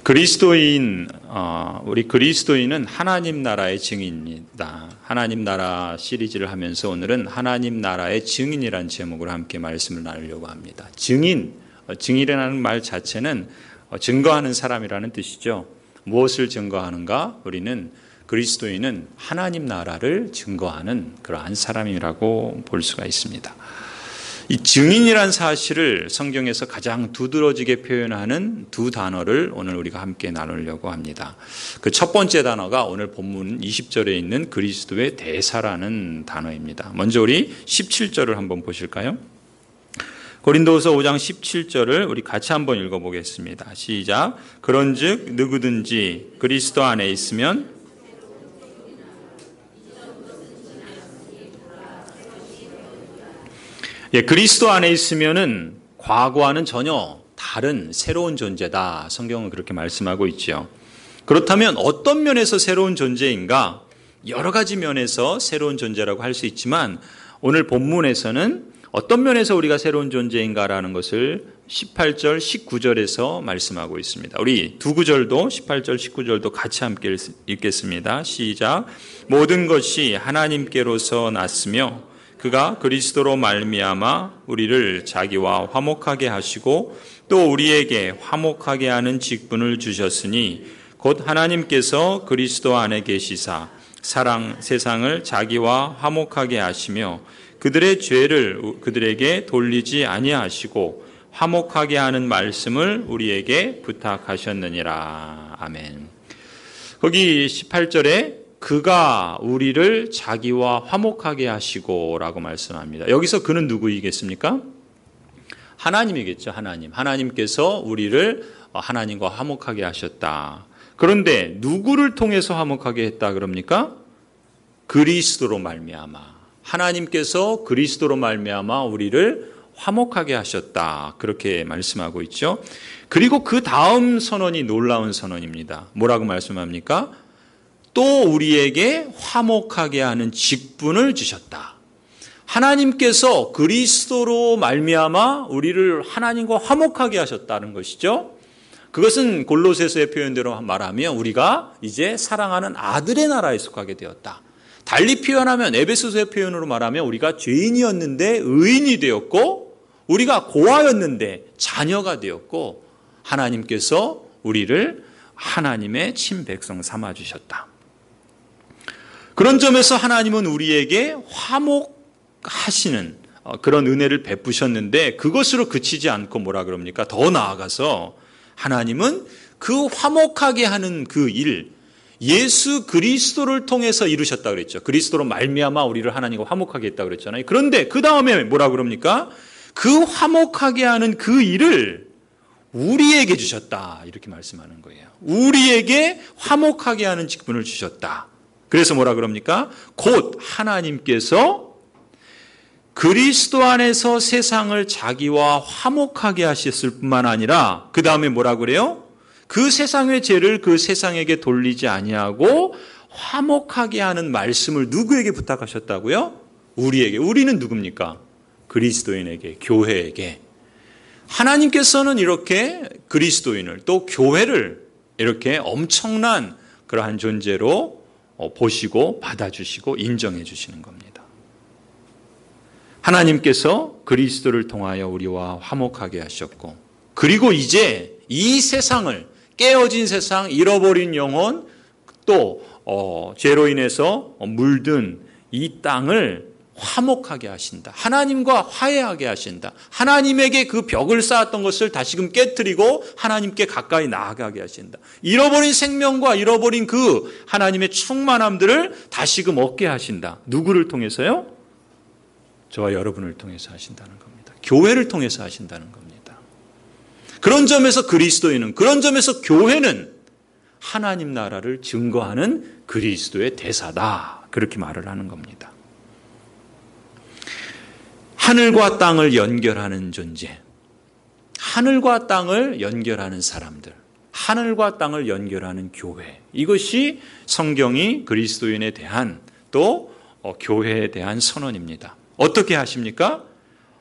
우리 그리스도인은 하나님 나라의 증인입니다. 하나님 나라 시리즈를 하면서 오늘은 하나님 나라의 증인이라는 제목으로 함께 말씀을 나누려고 합니다. 증인이라는 말 자체는 증거하는 사람이라는 뜻이죠. 무엇을 증거하는가? 우리는 그리스도인은 하나님 나라를 증거하는 그러한 사람이라고 볼 수가 있습니다. 이 증인이란 사실을 성경에서 가장 두드러지게 표현하는 두 단어를 오늘 우리가 함께 나누려고 합니다. 그 첫 번째 단어가 오늘 본문 20절에 있는 그리스도의 대사라는 단어입니다. 먼저 우리 17절을 한번 보실까요? 고린도후서 5장 17절을 우리 같이 한번 읽어보겠습니다. 시작. 그런즉 누구든지 그리스도 안에 있으면 그리스도 안에 있으면은 과거와는 전혀 다른 새로운 존재다. 성경은 그렇게 말씀하고 있지요. 그렇다면 어떤 면에서 새로운 존재인가? 여러 가지 면에서 새로운 존재라고 할 수 있지만 오늘 본문에서는 어떤 면에서 우리가 새로운 존재인가라는 것을 18절, 19절에서 말씀하고 있습니다. 우리 두 구절도 18절, 19절도 같이 함께 읽겠습니다. 시작. 모든 것이 하나님께로서 났으며 그가 그리스도로 말미암아 우리를 자기와 화목하게 하시고 또 우리에게 화목하게 하는 직분을 주셨으니 곧 하나님께서 그리스도 안에 계시사 세상을 자기와 화목하게 하시며 그들의 죄를 그들에게 돌리지 아니하시고 화목하게 하는 말씀을 우리에게 부탁하셨느니라. 아멘. 거기 18절에 그가 우리를 자기와 화목하게 하시고 라고 말씀합니다. 여기서 그는 누구이겠습니까? 하나님이겠죠. 하나님께서 우리를 하나님과 화목하게 하셨다. 그런데 누구를 통해서 화목하게 했다 그럽니까? 그리스도로 말미암아. 하나님께서 그리스도로 말미암아 우리를 화목하게 하셨다. 그렇게 말씀하고 있죠. 그리고 그 다음 선언이 놀라운 선언입니다. 뭐라고 말씀합니까? 또 우리에게 화목하게 하는 직분을 주셨다. 하나님께서 그리스도로 말미암아 우리를 하나님과 화목하게 하셨다는 것이죠. 그것은 골로새서의 표현대로 말하면 우리가 이제 사랑하는 아들의 나라에 속하게 되었다. 달리 표현하면 에베소서의 표현으로 말하면 우리가 죄인이었는데 의인이 되었고 우리가 고아였는데 자녀가 되었고 하나님께서 우리를 하나님의 친백성 삼아주셨다. 그런 점에서 하나님은 우리에게 화목하시는 그런 은혜를 베푸셨는데 그것으로 그치지 않고 뭐라 그럽니까? 더 나아가서 하나님은 그 화목하게 하는 그 일, 예수 그리스도를 통해서 이루셨다 그랬죠. 그리스도로 말미암아 우리를 하나님과 화목하게 했다 그랬잖아요. 그런데 그 다음에 뭐라 그럽니까? 그 화목하게 하는 그 일을 우리에게 주셨다. 이렇게 말씀하는 거예요. 우리에게 화목하게 하는 직분을 주셨다. 그래서 뭐라 그럽니까? 곧 하나님께서 그리스도 안에서 세상을 자기와 화목하게 하셨을 뿐만 아니라 그 다음에 뭐라 그래요? 그 세상의 죄를 그 세상에게 돌리지 아니하고 화목하게 하는 말씀을 누구에게 부탁하셨다고요? 우리에게. 우리는 누굽니까? 그리스도인에게, 교회에게. 하나님께서는 이렇게 그리스도인을 또 교회를 이렇게 엄청난 그러한 존재로 보시고 받아주시고 인정해 주시는 겁니다. 하나님께서 그리스도를 통하여 우리와 화목하게 하셨고 그리고 이제 이 세상을 깨어진 세상, 잃어버린 영혼 또 죄로 인해서 물든 이 땅을 화목하게 하신다. 하나님과 화해하게 하신다. 하나님에게 그 벽을 쌓았던 것을 다시금 깨트리고 하나님께 가까이 나아가게 하신다. 잃어버린 생명과 잃어버린 그 하나님의 충만함들을 다시금 얻게 하신다. 누구를 통해서요? 저와 여러분을 통해서 하신다는 겁니다. 교회를 통해서 하신다는 겁니다. 그런 점에서 그리스도인은, 그런 점에서 교회는 하나님 나라를 증거하는 그리스도의 대사다. 그렇게 말을 하는 겁니다. 하늘과 땅을 연결하는 존재, 하늘과 땅을 연결하는 사람들, 하늘과 땅을 연결하는 교회, 이것이 성경이 그리스도인에 대한 또 교회에 대한 선언입니다. 어떻게 하십니까?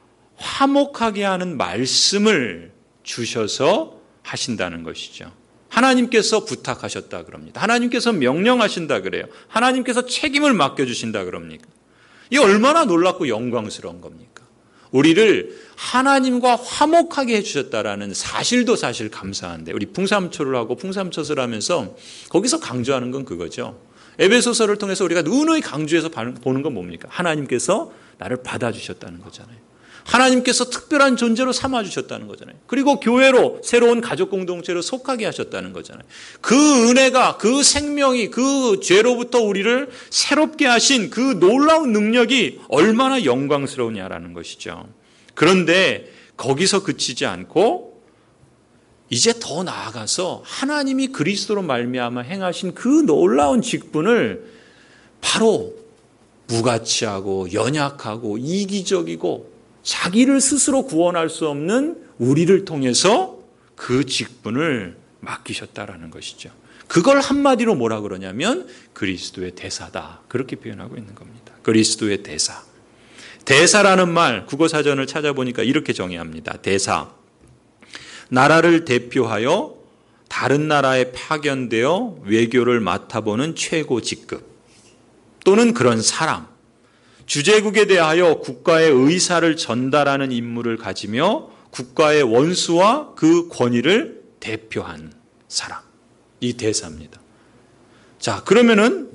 화목하게 하는 말씀을 주셔서 하신다는 것이죠. 하나님께서 부탁하셨다 그럽니다. 하나님께서 명령하신다 그래요. 하나님께서 책임을 맡겨주신다 그럽니까? 이 얼마나 놀랍고 영광스러운 겁니까? 우리를 하나님과 화목하게 해주셨다라는 사실도 사실 감사한데, 우리 풍삼초를 하고 풍삼초를 하면서 거기서 강조하는 건 그거죠. 에베소서를 통해서 우리가 누누이 강조해서 보는 건 뭡니까? 하나님께서 나를 받아주셨다는 거잖아요. 하나님께서 특별한 존재로 삼아주셨다는 거잖아요. 그리고 교회로, 새로운 가족 공동체로 속하게 하셨다는 거잖아요. 그 은혜가, 그 생명이, 그 죄로부터 우리를 새롭게 하신 그 놀라운 능력이 얼마나 영광스러우냐라는 것이죠. 그런데 거기서 그치지 않고 이제 더 나아가서 하나님이 그리스도로 말미암아 행하신 그 놀라운 직분을 바로 무가치하고 연약하고 이기적이고 자기를 스스로 구원할 수 없는 우리를 통해서 그 직분을 맡기셨다라는 것이죠. 그걸 한마디로 뭐라 그러냐면 그리스도의 대사다. 그렇게 표현하고 있는 겁니다. 그리스도의 대사. 대사라는 말, 국어사전을 찾아보니까 이렇게 정의합니다. 대사. 나라를 대표하여 다른 나라에 파견되어 외교를 맡아보는 최고 직급 또는 그런 사람. 주재국에 대하여 국가의 의사를 전달하는 임무를 가지며 국가의 원수와 그 권위를 대표한 사람. 이 대사입니다. 자, 그러면은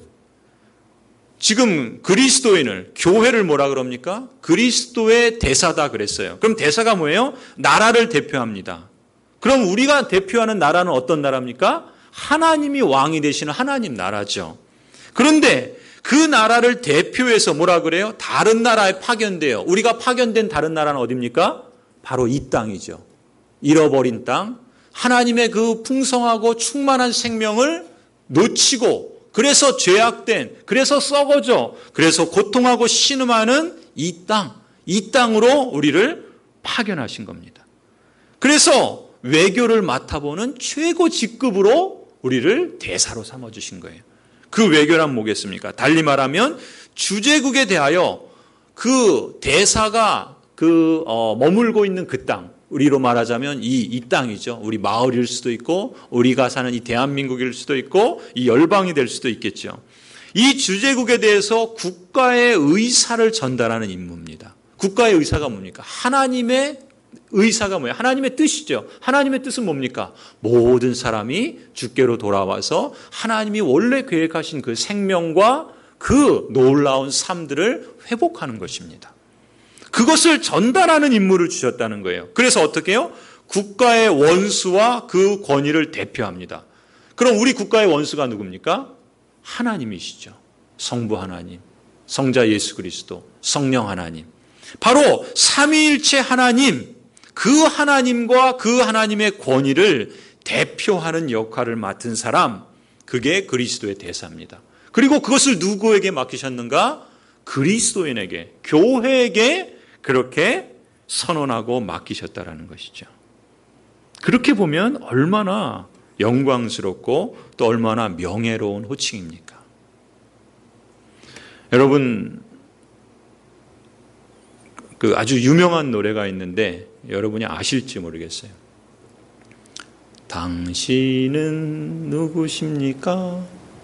지금 그리스도인을, 교회를 뭐라 그럽니까? 그리스도의 대사다 그랬어요. 그럼 대사가 뭐예요? 나라를 대표합니다. 그럼 우리가 대표하는 나라는 어떤 나라입니까? 하나님이 왕이 되시는 하나님 나라죠. 그런데 그 나라를 대표해서 뭐라 그래요? 다른 나라에 파견돼요. 우리가 파견된 다른 나라는 어디입니까? 바로 이 땅이죠. 잃어버린 땅. 하나님의 그 풍성하고 충만한 생명을 놓치고, 그래서 죄악된, 그래서 썩어져, 그래서 고통하고 신음하는 이 땅, 이 땅으로 우리를 파견하신 겁니다. 그래서 외교를 맡아보는 최고 직급으로 우리를 대사로 삼아주신 거예요. 그 외교란 뭐겠습니까? 달리 말하면 주재국에 대하여 그 대사가 머물고 있는 그 땅, 우리로 말하자면 이 땅이죠. 우리 마을일 수도 있고 우리가 사는 이 대한민국일 수도 있고 이 열방이 될 수도 있겠죠. 이 주재국에 대해서 국가의 의사를 전달하는 임무입니다. 국가의 의사가 뭡니까? 하나님의 의사가 뭐예요? 하나님의 뜻이죠. 하나님의 뜻은 뭡니까? 모든 사람이 주께로 돌아와서 하나님이 원래 계획하신 그 생명과 그 놀라운 삶들을 회복하는 것입니다. 그것을 전달하는 임무를 주셨다는 거예요. 그래서 어떻게 해요? 국가의 원수와 그 권위를 대표합니다. 그럼 우리 국가의 원수가 누굽니까? 하나님이시죠. 성부 하나님, 성자 예수 그리스도, 성령 하나님. 바로 삼위일체 하나님, 그 하나님과 그 하나님의 권위를 대표하는 역할을 맡은 사람, 그게 그리스도의 대사입니다. 그리고 그것을 누구에게 맡기셨는가? 그리스도인에게, 교회에게 그렇게 선언하고 맡기셨다라는 것이죠. 그렇게 보면 얼마나 영광스럽고 또 얼마나 명예로운 호칭입니까? 여러분, 그 아주 유명한 노래가 있는데 여러분이 아실지 모르겠어요. 당신은 누구십니까?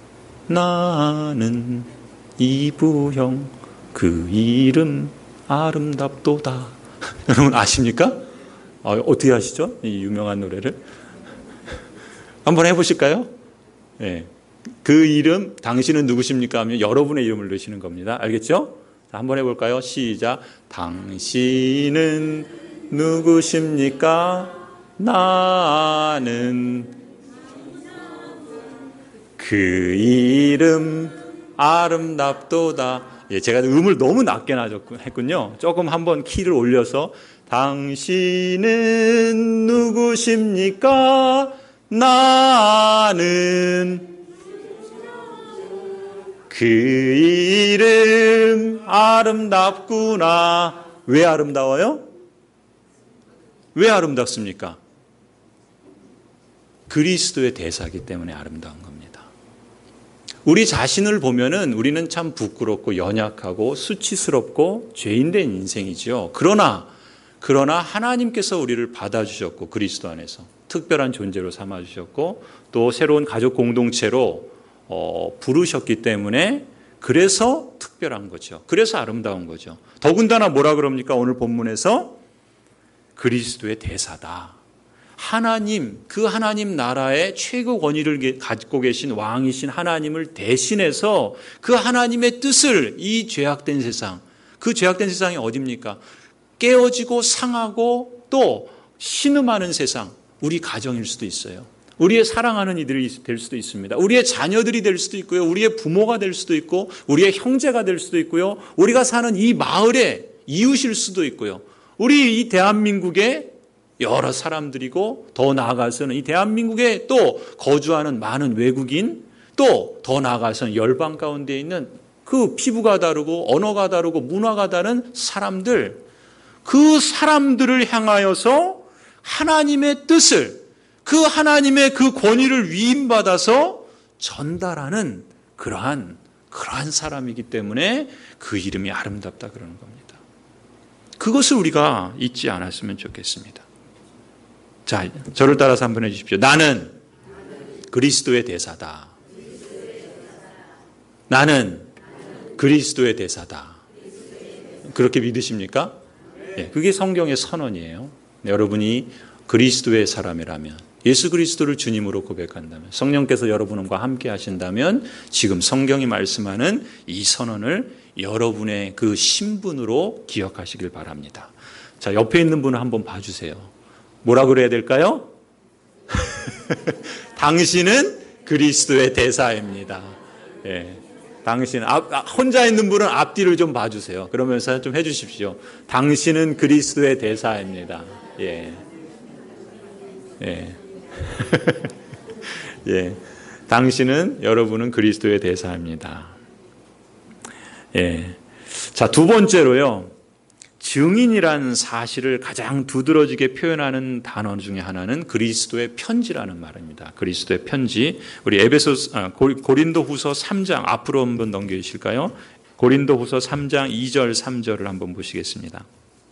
나는 이부형, 그 이름 아름답도다. 여러분 아십니까? 어떻게 아시죠? 이 유명한 노래를 한번 해보실까요? 네. 그 이름, 당신은 누구십니까? 하면 여러분의 이름을 넣으시는 겁니다. 알겠죠? 자, 한번 해볼까요? 시작. 당신은 누구십니까? 나는 그 이름 아름답도다. 예, 제가 음을 너무 낮게 했군요. 조금 한번 키를 올려서 당신은 누구십니까? 나는 그 이름 아름답구나. 왜 아름다워요? 왜 아름답습니까? 그리스도의 대사이기 때문에 아름다운 겁니다. 우리 자신을 보면은 우리는 참 부끄럽고 연약하고 수치스럽고 죄인된 인생이지요. 그러나 하나님께서 우리를 받아주셨고 그리스도 안에서 특별한 존재로 삼아주셨고 또 새로운 가족 공동체로 부르셨기 때문에 그래서 특별한 거죠. 그래서 아름다운 거죠. 더군다나 뭐라 그럽니까? 오늘 본문에서 그리스도의 대사다. 하나님, 그 하나님 나라의 최고 권위를 갖고 계신 왕이신 하나님을 대신해서 그 하나님의 뜻을 이 죄악된 세상, 그 죄악된 세상이 어딥니까? 깨어지고 상하고 또 신음하는 세상, 우리 가정일 수도 있어요. 우리의 사랑하는 이들이 될 수도 있습니다. 우리의 자녀들이 될 수도 있고요. 우리의 부모가 될 수도 있고 우리의 형제가 될 수도 있고요. 우리가 사는 이 마을의 이웃일 수도 있고요. 우리 이 대한민국의 여러 사람들이고 더 나아가서는 이 대한민국에 또 거주하는 많은 외국인 또 더 나아가서는 열방 가운데 있는 그 피부가 다르고 언어가 다르고 문화가 다른 사람들, 그 사람들을 향하여서 하나님의 뜻을, 그 하나님의 그 권위를 위임받아서 전달하는 그러한 사람이기 때문에 그 이름이 아름답다 그러는 겁니다. 그것을 우리가 잊지 않았으면 좋겠습니다. 자, 저를 따라서 한번 해주십시오. 나는 그리스도의 대사다. 나는 그리스도의 대사다. 그렇게 믿으십니까? 네, 그게 성경의 선언이에요. 여러분이 그리스도의 사람이라면, 예수 그리스도를 주님으로 고백한다면, 성령께서 여러분과 함께 하신다면 지금 성경이 말씀하는 이 선언을 여러분의 그 신분으로 기억하시길 바랍니다. 자, 옆에 있는 분을 한번 봐주세요. 뭐라 그래야 될까요? 당신은 그리스도의 대사입니다. 예. 당신, 혼자 있는 분은 앞뒤를 좀 봐주세요. 그러면서 좀 해주십시오. 당신은 그리스도의 대사입니다. 예. 예. 예. 당신은, 여러분은 그리스도의 대사입니다. 예. 자, 두 번째로요. 증인이라는 사실을 가장 두드러지게 표현하는 단어 중에 하나는 그리스도의 편지라는 말입니다. 그리스도의 편지. 우리 고린도후서 3장 앞으로 한번 넘겨주실까요? 고린도후서 3장 2절 3절을 한번 보시겠습니다.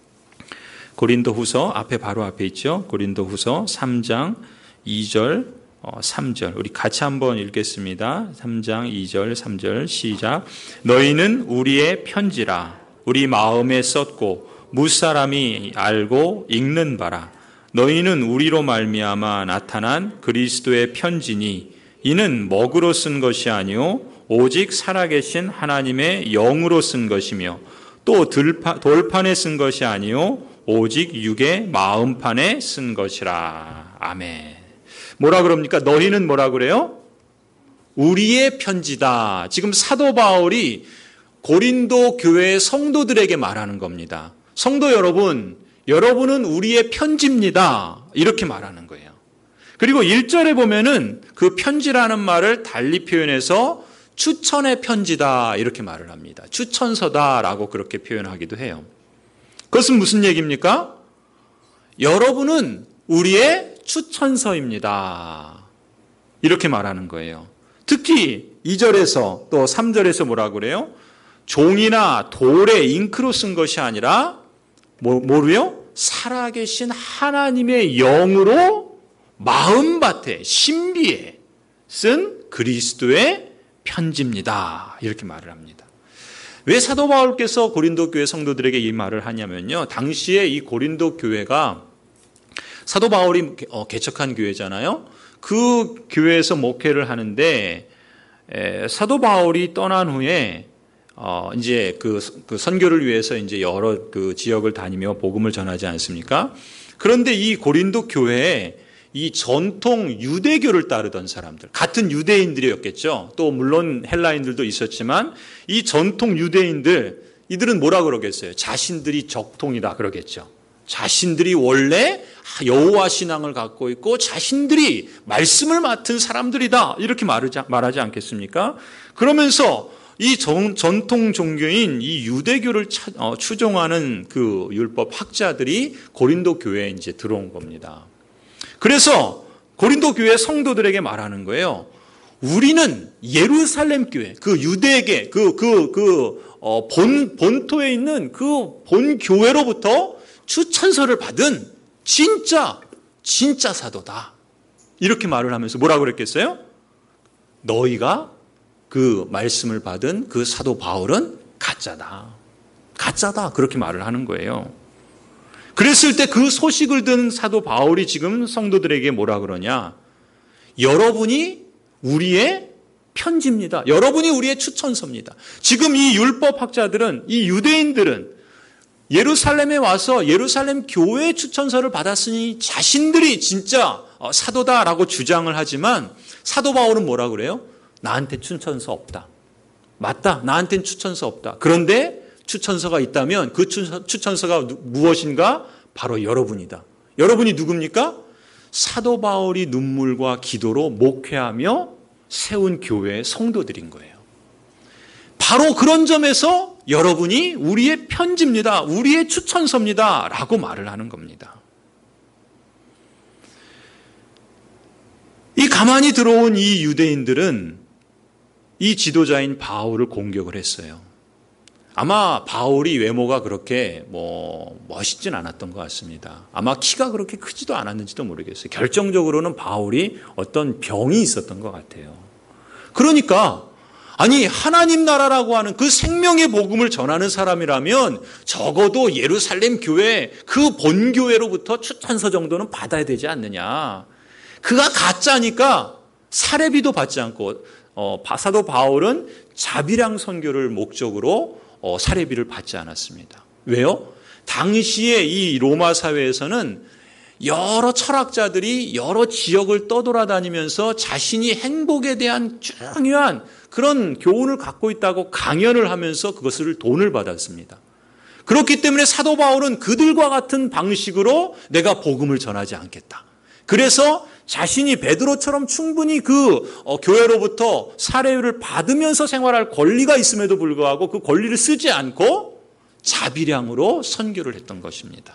고린도후서 앞에 바로 앞에 있죠. 고린도후서 3장 2절 3절 우리 같이 한번 읽겠습니다. 3장 2절 3절 시작. 너희는 우리의 편지라 우리 마음에 썼고 무사람이 알고 읽는 바라. 너희는 우리로 말미암아 나타난 그리스도의 편지니 이는 먹으로 쓴 것이 아니요 오직 살아계신 하나님의 영으로 쓴 것이며 또 돌판에 쓴 것이 아니요 오직 육의 마음판에 쓴 것이라. 아멘. 뭐라 그럽니까? 너희는 뭐라 그래요? 우리의 편지다. 지금 사도 바울이 고린도 교회의 성도들에게 말하는 겁니다. 성도 여러분, 여러분은 우리의 편지입니다. 이렇게 말하는 거예요. 그리고 1절에 보면은 그 편지라는 말을 달리 표현해서 추천의 편지다 이렇게 말을 합니다. 추천서다라고 그렇게 표현하기도 해요. 그것은 무슨 얘기입니까? 여러분은 우리의 추천서입니다. 이렇게 말하는 거예요. 특히 2절에서 또 3절에서 뭐라 그래요? 종이나 돌에 잉크로 쓴 것이 아니라 뭐로요? 살아계신 하나님의 영으로 마음밭에 신비에 쓴 그리스도의 편지입니다. 이렇게 말을 합니다. 왜 사도 바울께서 고린도 교회 성도들에게 이 말을 하냐면요. 당시에 이 고린도 교회가 사도 바울이 개척한 교회잖아요. 그 교회에서 목회를 하는데 사도 바울이 떠난 후에 이제 그 선교를 위해서 이제 여러 그 지역을 다니며 복음을 전하지 않습니까? 그런데 이 고린도 교회에 이 전통 유대교를 따르던 사람들, 같은 유대인들이었겠죠. 또 물론 헬라인들도 있었지만 이 전통 유대인들, 이들은 뭐라 그러겠어요? 자신들이 적통이다 그러겠죠. 자신들이 원래 여호와 신앙을 갖고 있고 자신들이 말씀을 맡은 사람들이다 이렇게 말하지 않겠습니까? 그러면서 이 전통 종교인 이 유대교를 추종하는 그 율법 학자들이 고린도 교회에 이제 들어온 겁니다. 그래서 고린도 교회 성도들에게 말하는 거예요. 우리는 예루살렘 교회, 그 유대계, 본토에 있는 그 본 교회로부터 추천서를 받은 진짜 진짜 사도다. 이렇게 말을 하면서 뭐라고 그랬겠어요? 너희가 그 말씀을 받은 그 사도 바울은 가짜다. 가짜다. 그렇게 말을 하는 거예요. 그랬을 때 그 소식을 든 사도 바울이 지금 성도들에게 뭐라 그러냐? 여러분이 우리의 편지입니다. 여러분이 우리의 추천서입니다. 지금 이 율법학자들은, 이 유대인들은 예루살렘에 와서 예루살렘 교회의 추천서를 받았으니 자신들이 진짜 사도다라고 주장을 하지만 사도 바울은 뭐라 그래요? 나한테 추천서 없다. 맞다. 나한테는 추천서 없다. 그런데 추천서가 있다면 그 추천서가 무엇인가? 바로 여러분이다. 여러분이 누굽니까? 사도 바울이 눈물과 기도로 목회하며 세운 교회의 성도들인 거예요. 바로 그런 점에서 여러분이 우리의 편지입니다. 우리의 추천서입니다. 라고 말을 하는 겁니다. 이 가만히 들어온 이 유대인들은 이 지도자인 바울을 공격을 했어요. 아마 바울이 외모가 그렇게 멋있진 않았던 것 같습니다. 아마 키가 그렇게 크지도 않았는지도 모르겠어요. 결정적으로는 바울이 어떤 병이 있었던 것 같아요. 그러니까 아니 하나님 나라라고 하는 그 생명의 복음을 전하는 사람이라면 적어도 예루살렘 교회 그 본교회로부터 추천서 정도는 받아야 되지 않느냐. 그가 가짜니까 사례비도 받지 않고 사도 바울은 자비량 선교를 목적으로 사례비를 받지 않았습니다. 왜요? 당시에 이 로마 사회에서는 여러 철학자들이 여러 지역을 떠돌아다니면서 자신이 행복에 대한 중요한 그런 교훈을 갖고 있다고 강연을 하면서 그것을 돈을 받았습니다. 그렇기 때문에 사도 바울은 그들과 같은 방식으로 내가 복음을 전하지 않겠다. 그래서 자신이 베드로처럼 충분히 그 교회로부터 사례를 받으면서 생활할 권리가 있음에도 불구하고 그 권리를 쓰지 않고 자비량으로 선교를 했던 것입니다.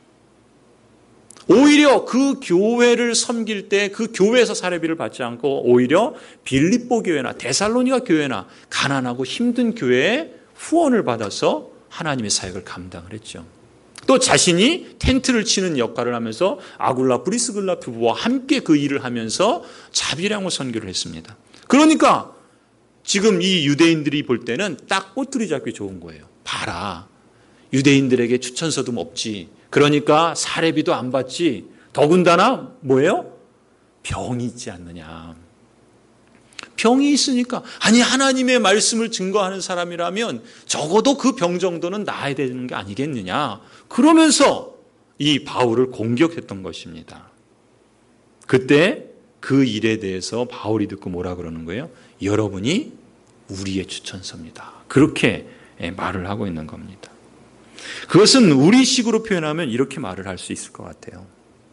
오히려 그 교회를 섬길 때 그 교회에서 사례비를 받지 않고 오히려 빌립보 교회나 데살로니가 교회나 가난하고 힘든 교회에 후원을 받아서 하나님의 사역을 감당을 했죠. 또 자신이 텐트를 치는 역할을 하면서 아굴라 브리스글라 부부와 함께 그 일을 하면서 자비량으로 선교를 했습니다. 그러니까 지금 이 유대인들이 볼 때는 딱 꼬투리 잡기 좋은 거예요. 봐라. 유대인들에게 추천서도 없지. 그러니까 사례비도 안 받지. 더군다나 뭐예요? 병이 있지 않느냐. 병이 있으니까 아니 하나님의 말씀을 증거하는 사람이라면 적어도 그 병 정도는 나아야 되는 게 아니겠느냐. 그러면서 이 바울을 공격했던 것입니다. 그때 그 일에 대해서 바울이 듣고 뭐라 그러는 거예요? 여러분이 우리의 추천서입니다. 그렇게 말을 하고 있는 겁니다. 그것은 우리식으로 표현하면 이렇게 말을 할 수 있을 것 같아요.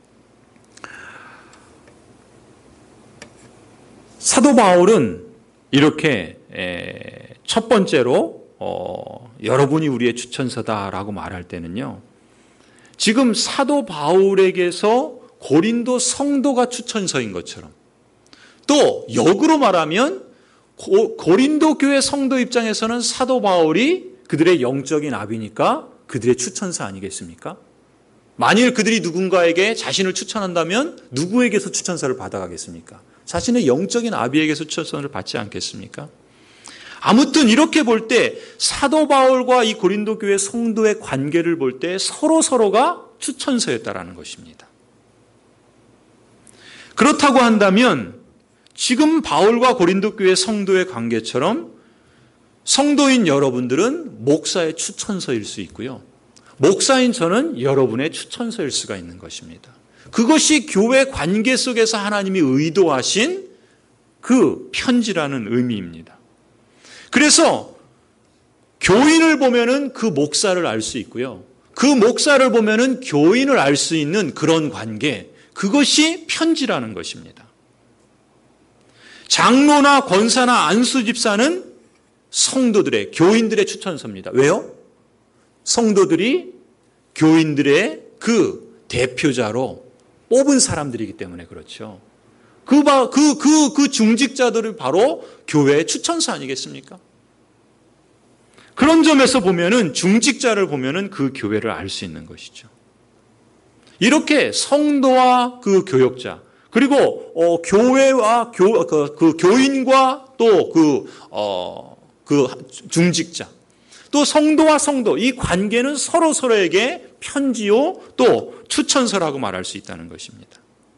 사도 바울은 이렇게 첫 번째로 여러분이 우리의 추천서다라고 말할 때는요. 지금 사도 바울에게서 고린도 성도가 추천서인 것처럼 또 역으로 말하면 고린도 교회 성도 입장에서는 사도 바울이 그들의 영적인 아비니까 그들의 추천서 아니겠습니까? 만일 그들이 누군가에게 자신을 추천한다면 누구에게서 추천서를 받아가겠습니까? 자신의 영적인 아비에게서 추천서를 받지 않겠습니까? 아무튼 이렇게 볼 때 사도 바울과 이 고린도 교회 성도의 관계를 볼 때 서로가 추천서였다라는 것입니다. 그렇다고 한다면 지금 바울과 고린도 교회 성도의 관계처럼 성도인 여러분들은 목사의 추천서일 수 있고요. 목사인 저는 여러분의 추천서일 수가 있는 것입니다. 그것이 교회 관계 속에서 하나님이 의도하신 그 편지라는 의미입니다. 그래서 교인을 보면은 그 목사를 알 수 있고요. 그 목사를 보면은 교인을 알 수 있는 그런 관계, 그것이 편지라는 것입니다. 장로나 권사나 안수 집사는 성도들의, 교인들의 추천서입니다. 왜요? 성도들이 교인들의 그 대표자로 뽑은 사람들이기 때문에 그렇죠. 그 중직자들이 바로 교회의 추천서 아니겠습니까? 그런 점에서 보면은 중직자를 보면은 그 교회를 알 수 있는 것이죠. 이렇게 성도와 그 교역자, 그리고 교회와 그 교인과 또 그 중직자, 또 성도와 성도, 이 관계는 서로 서로에게 편지요 또 추천서라고 말할 수 있다는 것입니다.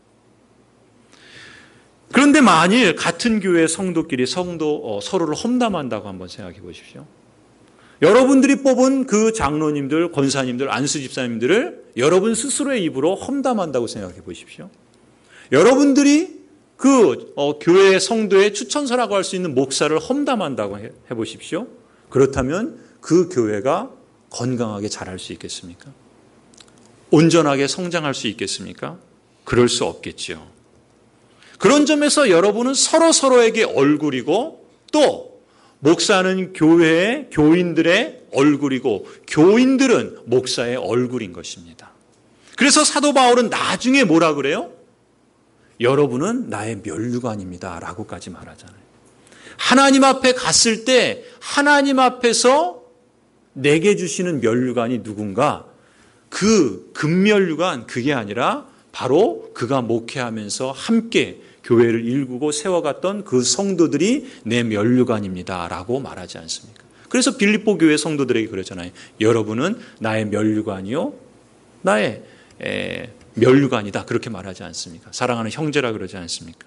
그런데 만일 같은 교회 성도끼리 서로를 험담한다고 한번 생각해 보십시오. 여러분들이 뽑은 그 장로님들, 권사님들, 안수집사님들을 여러분 스스로의 입으로 험담한다고 생각해 보십시오. 여러분들이 그 교회 성도의 추천서라고 할 수 있는 목사를 험담한다고 해보십시오. 그렇다면 그 교회가 건강하게 자랄 수 있겠습니까? 온전하게 성장할 수 있겠습니까? 그럴 수 없겠죠. 그런 점에서 여러분은 서로에게 얼굴이고, 또 목사는 교회의 교인들의 얼굴이고 교인들은 목사의 얼굴인 것입니다. 그래서 사도 바울은 나중에 뭐라 그래요? 여러분은 나의 면류관입니다 라고까지 말하잖아요. 하나님 앞에 갔을 때 하나님 앞에서 내게 주시는 면류관이 누군가? 그 금면류관, 그게 아니라 바로 그가 목회하면서 함께 교회를 일구고 세워갔던 그 성도들이 내 면류관입니다 라고 말하지 않습니까? 그래서 빌립보 교회 성도들에게 그러잖아요. 여러분은 나의 면류관이요 나의 면류관이다, 그렇게 말하지 않습니까? 사랑하는 형제라 그러지 않습니까?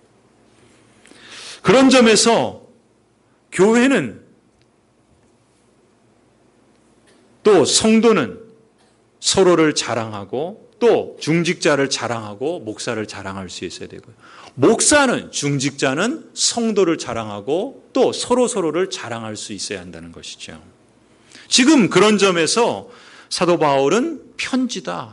그런 점에서 교회는, 또 성도는 서로를 자랑하고, 또 중직자를 자랑하고 목사를 자랑할 수 있어야 되고요. 목사는, 중직자는 성도를 자랑하고 또 서로를 자랑할 수 있어야 한다는 것이죠. 지금 그런 점에서 사도 바울은 편지다,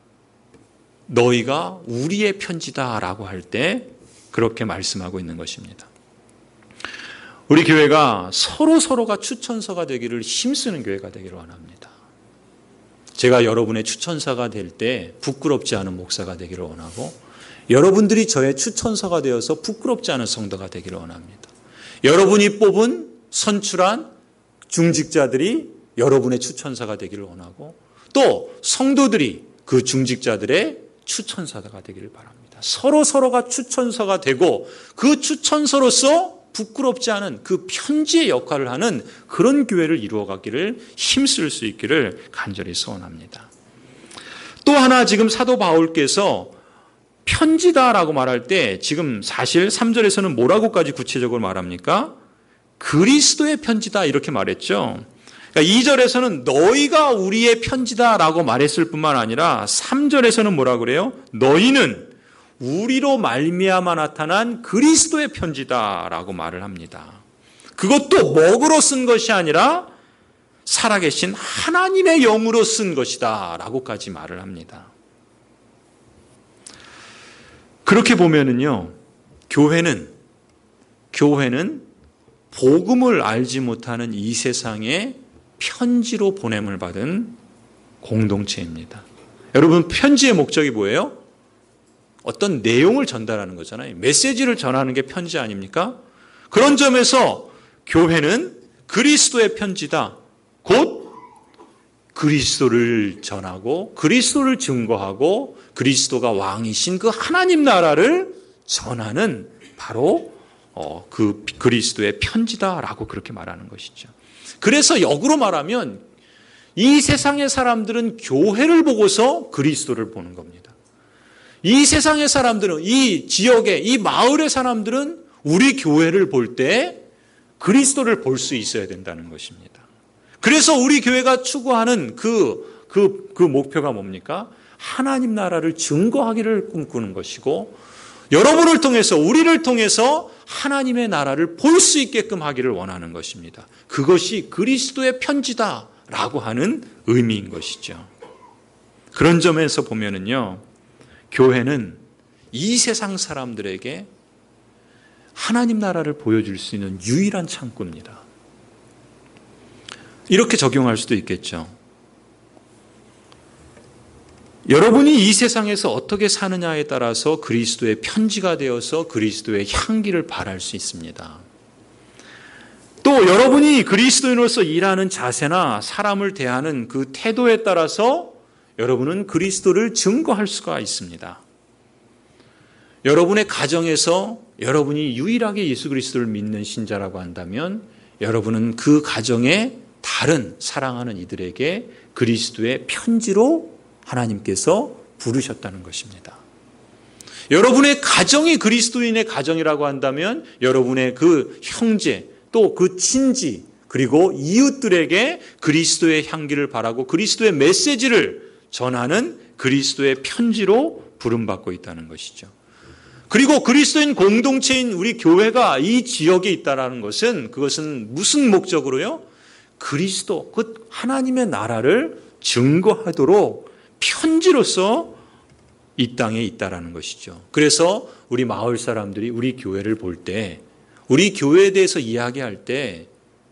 너희가 우리의 편지다라고 할 때 그렇게 말씀하고 있는 것입니다. 우리 교회가 서로가 추천서가 되기를 힘쓰는 교회가 되기를 원합니다. 제가 여러분의 추천사가 될 때 부끄럽지 않은 목사가 되기를 원하고, 여러분들이 저의 추천사가 되어서 부끄럽지 않은 성도가 되기를 원합니다. 여러분이 뽑은 선출한 중직자들이 여러분의 추천사가 되기를 원하고, 또 성도들이 그 중직자들의 추천사가 되기를 바랍니다. 서로가 추천서가 되고, 그 추천서로서 부끄럽지 않은 그 편지의 역할을 하는 그런 교회를 이루어가기를 힘쓸 수 있기를 간절히 소원합니다. 또 하나, 지금 사도 바울께서 편지다라고 말할 때 지금 사실 3절에서는 뭐라고까지 구체적으로 말합니까? 그리스도의 편지다 이렇게 말했죠. 그러니까 2절에서는 너희가 우리의 편지다라고 말했을 뿐만 아니라 3절에서는 뭐라 그래요? 너희는 우리로 말미암아 나타난 그리스도의 편지다라고 말을 합니다. 그것도 먹으로 쓴 것이 아니라 살아계신 하나님의 영으로 쓴 것이다 라고까지 말을 합니다. 그렇게 보면은요, 교회는 복음을 알지 못하는 이 세상에 편지로 보냄을 받은 공동체입니다. 여러분, 편지의 목적이 뭐예요? 어떤 내용을 전달하는 거잖아요. 메시지를 전하는 게 편지 아닙니까? 그런 점에서 교회는 그리스도의 편지다. 곧 그리스도를 전하고 그리스도를 증거하고 그리스도가 왕이신 그 하나님 나라를 전하는 바로 그 그리스도의 편지다라고 그렇게 말하는 것이죠. 그래서 역으로 말하면 이 세상의 사람들은 교회를 보고서 그리스도를 보는 겁니다. 이 세상의 사람들은, 이 지역의, 이 마을의 사람들은 우리 교회를 볼 때 그리스도를 볼 수 있어야 된다는 것입니다. 그래서 우리 교회가 추구하는 그 목표가 뭡니까? 하나님 나라를 증거하기를 꿈꾸는 것이고, 여러분을 통해서, 우리를 통해서 하나님의 나라를 볼 수 있게끔 하기를 원하는 것입니다. 그것이 그리스도의 편지다라고 하는 의미인 것이죠. 그런 점에서 보면은요, 교회는 이 세상 사람들에게 하나님 나라를 보여줄 수 있는 유일한 창구입니다. 이렇게 적용할 수도 있겠죠. 여러분이 이 세상에서 어떻게 사느냐에 따라서 그리스도의 편지가 되어서 그리스도의 향기를 발할 수 있습니다. 또 여러분이 그리스도인으로서 일하는 자세나 사람을 대하는 그 태도에 따라서 여러분은 그리스도를 증거할 수가 있습니다. 여러분의 가정에서 여러분이 유일하게 예수 그리스도를 믿는 신자라고 한다면 여러분은 그 가정에 다른 사랑하는 이들에게 그리스도의 편지로 하나님께서 부르셨다는 것입니다. 여러분의 가정이 그리스도인의 가정이라고 한다면 여러분의 그 형제 또 그 친지 그리고 이웃들에게 그리스도의 향기를 바라고 그리스도의 메시지를 전하는 그리스도의 편지로 부름받고 있다는 것이죠. 그리고 그리스도인 공동체인 우리 교회가 이 지역에 있다는 것은 그것은 무슨 목적으로요? 그리스도, 그 하나님의 나라를 증거하도록 편지로서 이 땅에 있다라는 것이죠. 그래서 우리 마을 사람들이 우리 교회를 볼 때, 우리 교회에 대해서 이야기할 때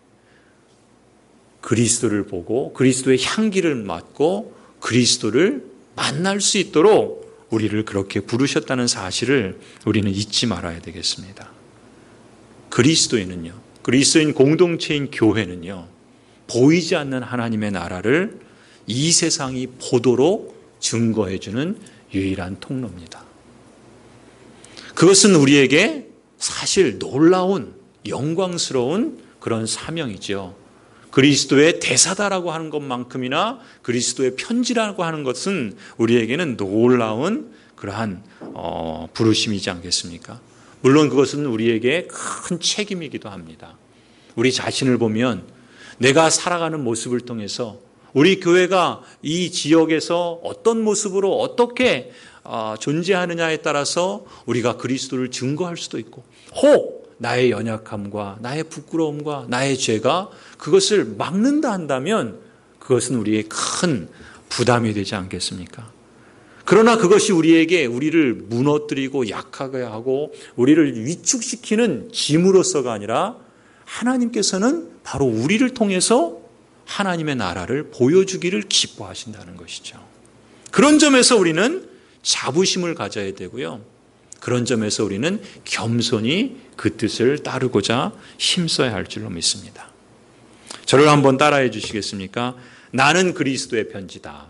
그리스도를 보고 그리스도의 향기를 맡고 그리스도를 만날 수 있도록 우리를 그렇게 부르셨다는 사실을 우리는 잊지 말아야 되겠습니다. 그리스도인은요, 그리스도인 공동체인 교회는요, 보이지 않는 하나님의 나라를 이 세상이 보도록 증거해주는 유일한 통로입니다. 그것은 우리에게 사실 놀라운 영광스러운 그런 사명이죠. 그리스도의 대사다라고 하는 것만큼이나 그리스도의 편지라고 하는 것은 우리에게는 놀라운 그러한 부르심이지 않겠습니까? 물론 그것은 우리에게 큰 책임이기도 합니다. 우리 자신을 보면 내가 살아가는 모습을 통해서 우리 교회가 이 지역에서 어떤 모습으로 어떻게 존재하느냐에 따라서 우리가 그리스도를 증거할 수도 있고 혹 나의 연약함과 나의 부끄러움과 나의 죄가 그것을 막는다 한다면 그것은 우리의 큰 부담이 되지 않겠습니까? 그러나 그것이 우리를 무너뜨리고 약하게 하고 우리를 위축시키는 짐으로서가 아니라 하나님께서는 바로 우리를 통해서 하나님의 나라를 보여주기를 기뻐하신다는 것이죠. 그런 점에서 우리는 자부심을 가져야 되고요. 그런 점에서 우리는 겸손히 그 뜻을 따르고자 힘써야 할 줄로 믿습니다. 저를 한번 따라해 주시겠습니까? 나는 그리스도의 편지다.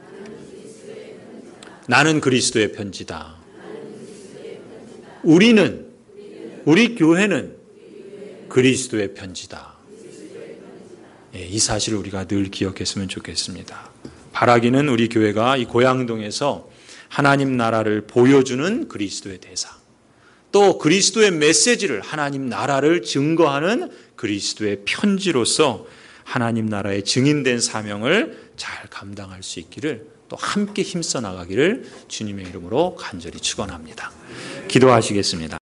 나는 그리스도의 편지다. 우리 교회는 그리스도의 편지다. 이 사실을 우리가 늘 기억했으면 좋겠습니다. 바라기는 우리 교회가 이 고양동에서 하나님 나라를 보여주는 그리스도의 대사, 또 그리스도의 메시지를 하나님 나라를 증거하는 그리스도의 편지로서 하나님 나라의 증인된 사명을 잘 감당할 수 있기를 또 함께 힘써 나가기를 주님의 이름으로 간절히 축원합니다. 기도하시겠습니다.